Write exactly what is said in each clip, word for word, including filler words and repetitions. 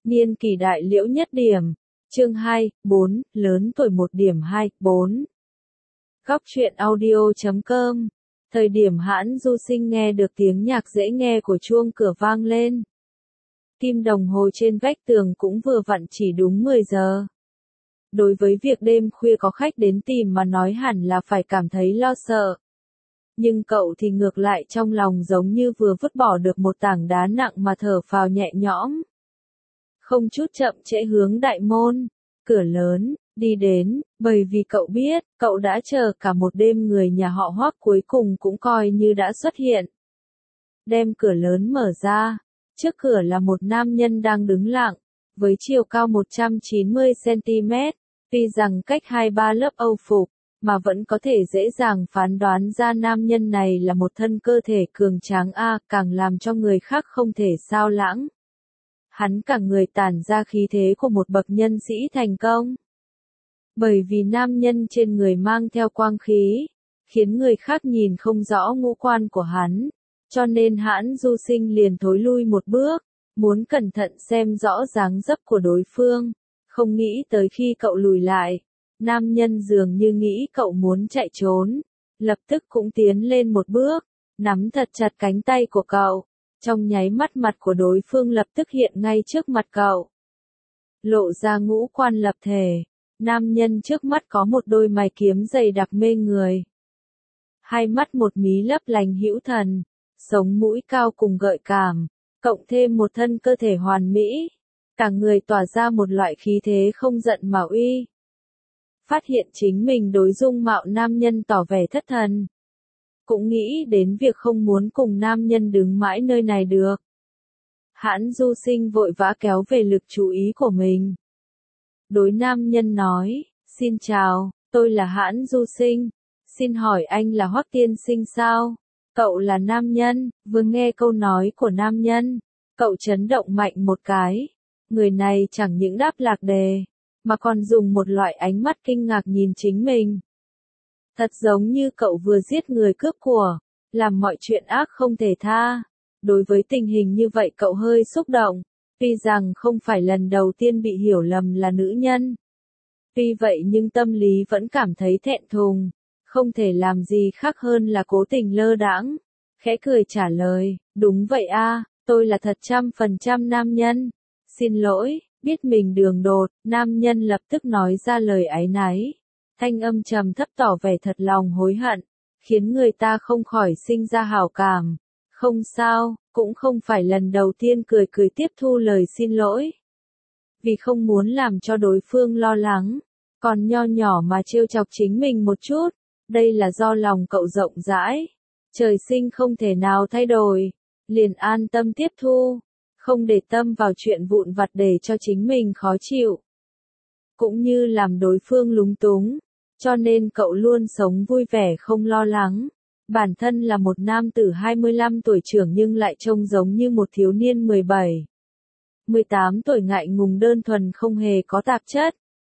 Niên kỷ đại liễu nhất điểm. Chương hai, bốn, lớn tuổi một điểm hai, bốn. Góc truyện audio chấm com. Thời điểm Hãn Du Sinh nghe được tiếng nhạc dễ nghe của chuông cửa vang lên. Kim đồng hồ trên vách tường cũng vừa vặn chỉ đúng mười giờ. Đối với việc đêm khuya có khách đến tìm mà nói hẳn là phải cảm thấy lo sợ. Nhưng cậu thì ngược lại trong lòng giống như vừa vứt bỏ được một tảng đá nặng mà thở phào nhẹ nhõm. Không chút chậm trễ hướng đại môn, cửa lớn, đi đến, bởi vì cậu biết, cậu đã chờ cả một đêm người nhà họ Hoắc cuối cùng cũng coi như đã xuất hiện. Đem cửa lớn mở ra, trước cửa là một nam nhân đang đứng lặng, với chiều cao một trăm chín mươi xăng ti mét, tuy rằng cách hai ba lớp âu phục, mà vẫn có thể dễ dàng phán đoán ra nam nhân này là một thân cơ thể cường tráng a, càng làm cho người khác không thể sao lãng. Hắn cả người tản ra khí thế của một bậc nhân sĩ thành công. Bởi vì nam nhân trên người mang theo quang khí, khiến người khác nhìn không rõ ngũ quan của hắn, cho nên Hãn Du Sinh liền thối lui một bước, muốn cẩn thận xem rõ dáng dấp của đối phương, không nghĩ tới khi cậu lùi lại, nam nhân dường như nghĩ cậu muốn chạy trốn, lập tức cũng tiến lên một bước, nắm thật chặt cánh tay của cậu. Trong nháy mắt mặt của đối phương lập tức hiện ngay trước mặt cậu. Lộ ra ngũ quan lập thể, nam nhân trước mắt có một đôi mày kiếm dày đặc mê người. Hai mắt một mí lấp lánh hữu thần, sống mũi cao cùng gợi cảm, cộng thêm một thân cơ thể hoàn mỹ. Cả người tỏa ra một loại khí thế không giận mà uy. Phát hiện chính mình đối dung mạo nam nhân tỏ vẻ thất thần. Cũng nghĩ đến việc không muốn cùng nam nhân đứng mãi nơi này được. Hãn Du Sinh vội vã kéo về lực chú ý của mình. Đối nam nhân nói, xin chào, tôi là Hãn Du Sinh, xin hỏi anh là Hoắc tiên sinh sao? Cậu là nam nhân, vừa nghe câu nói của nam nhân, cậu chấn động mạnh một cái. Người này chẳng những đáp lạc đề, mà còn dùng một loại ánh mắt kinh ngạc nhìn chính mình. Thật giống như cậu vừa giết người cướp của, làm mọi chuyện ác không thể tha. Đối với tình hình như vậy cậu hơi xúc động, tuy rằng không phải lần đầu tiên bị hiểu lầm là nữ nhân. Tuy vậy nhưng tâm lý vẫn cảm thấy thẹn thùng, không thể làm gì khác hơn là cố tình lơ đãng. Khẽ cười trả lời, đúng vậy a, tôi là thật trăm phần trăm nam nhân. Xin lỗi, biết mình đường đột, nam nhân lập tức nói ra lời áy náy. Thanh âm trầm thấp tỏ vẻ thật lòng hối hận, khiến người ta không khỏi sinh ra hảo cảm. Không sao, cũng không phải lần đầu tiên cười cười tiếp thu lời xin lỗi. Vì không muốn làm cho đối phương lo lắng, còn nho nhỏ mà trêu chọc chính mình một chút, đây là do lòng cậu rộng rãi. Trời sinh không thể nào thay đổi, liền an tâm tiếp thu, không để tâm vào chuyện vụn vặt để cho chính mình khó chịu. Cũng như làm đối phương lúng túng. Cho nên cậu luôn sống vui vẻ không lo lắng. Bản thân là một nam tử hai mươi lăm tuổi trưởng nhưng lại trông giống như một thiếu niên mười bảy, mười tám tuổi ngại ngùng đơn thuần không hề có tạp chất.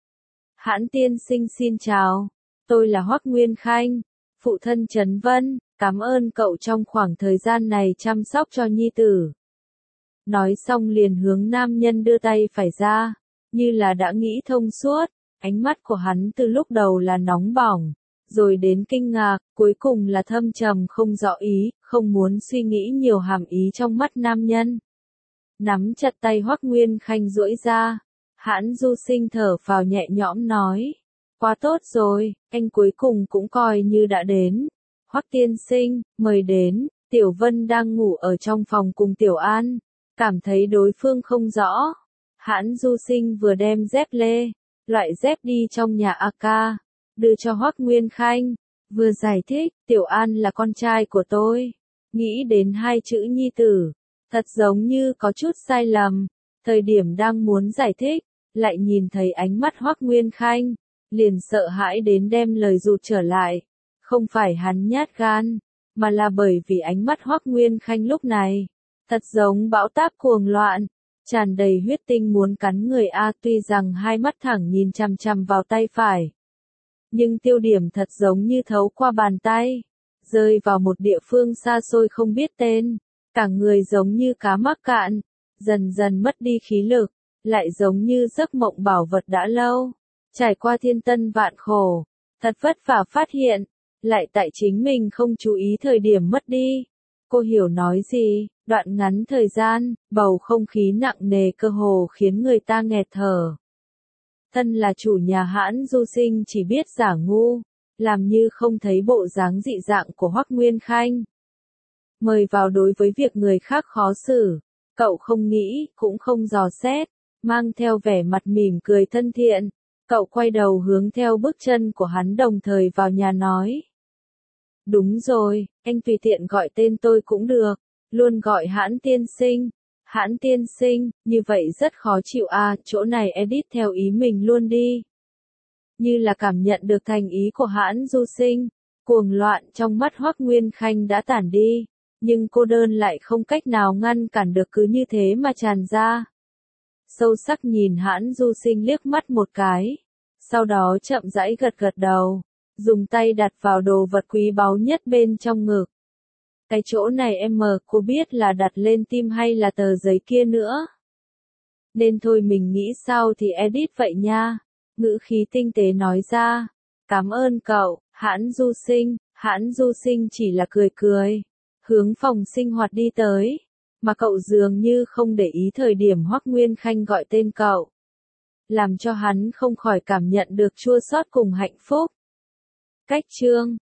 Hãn tiên sinh xin chào, tôi là Hoắc Nguyên Khanh, phụ thân Trấn Vân, cảm ơn cậu trong khoảng thời gian này chăm sóc cho nhi tử. Nói xong liền hướng nam nhân đưa tay phải ra, như là đã nghĩ thông suốt. Ánh mắt của hắn từ lúc đầu là nóng bỏng, rồi đến kinh ngạc, cuối cùng là thâm trầm không rõ ý, không muốn suy nghĩ nhiều hàm ý trong mắt nam nhân. Nắm chặt tay Hoắc Nguyên Khanh duỗi ra, Hãn Du Sinh thở phào nhẹ nhõm nói, quá tốt rồi, anh cuối cùng cũng coi như đã đến. Hoắc tiên sinh, mời đến. Tiểu Vân đang ngủ ở trong phòng cùng Tiểu An, cảm thấy đối phương không rõ. Hãn Du Sinh vừa đem dép lê, loại dép đi trong nhà a ca, đưa cho Hoắc Nguyên Khanh, vừa giải thích, Tiểu An là con trai của tôi. Nghĩ đến hai chữ nhi tử, thật giống như có chút sai lầm, thời điểm đang muốn giải thích, lại nhìn thấy ánh mắt Hoắc Nguyên Khanh, liền sợ hãi đến đem lời rụt trở lại. Không phải hắn nhát gan, mà là bởi vì ánh mắt Hoắc Nguyên Khanh lúc này, thật giống bão táp cuồng loạn. Tràn đầy huyết tinh muốn cắn người A, tuy rằng hai mắt thẳng nhìn chằm chằm vào tay phải. Nhưng tiêu điểm thật giống như thấu qua bàn tay, rơi vào một địa phương xa xôi không biết tên, cả người giống như cá mắc cạn, dần dần mất đi khí lực, lại giống như giấc mộng bảo vật đã lâu, trải qua thiên tân vạn khổ, thật vất vả phát hiện, lại tại chính mình không chú ý thời điểm mất đi. Cô hiểu nói gì, đoạn ngắn thời gian, bầu không khí nặng nề cơ hồ khiến người ta nghẹt thở. Thân là chủ nhà hãn Du Sinh chỉ biết giả ngu, làm như không thấy bộ dáng dị dạng của Hoắc Nguyên Khanh. Mời vào đối với việc người khác khó xử, cậu không nghĩ, cũng không dò xét, mang theo vẻ mặt mỉm cười thân thiện, cậu quay đầu hướng theo bước chân của hắn đồng thời vào nhà nói. Đúng rồi, anh tùy tiện gọi tên tôi cũng được, luôn gọi Hãn tiên sinh. Hãn tiên sinh, như vậy rất khó chịu à, chỗ này edit theo ý mình luôn đi. Như là cảm nhận được thành ý của Hãn Du Sinh, cuồng loạn trong mắt Hoắc Nguyên Khanh đã tản đi, nhưng cô đơn lại không cách nào ngăn cản được cứ như thế mà tràn ra. Sâu sắc nhìn Hãn Du Sinh liếc mắt một cái, sau đó chậm rãi gật gật đầu, dùng tay đặt vào đồ vật quý báu nhất bên trong ngực. Cái chỗ này em mờ cô biết là đặt lên tim hay là tờ giấy kia nữa. Nên thôi mình nghĩ sao thì edit vậy nha. Ngữ khí tinh tế nói ra. Cảm ơn cậu, Hãn Du Sinh. Hãn Du Sinh chỉ là cười cười, hướng phòng sinh hoạt đi tới, mà cậu dường như không để ý thời điểm Hoắc Nguyên Khanh gọi tên cậu, làm cho hắn không khỏi cảm nhận được chua xót cùng hạnh phúc. Cách chương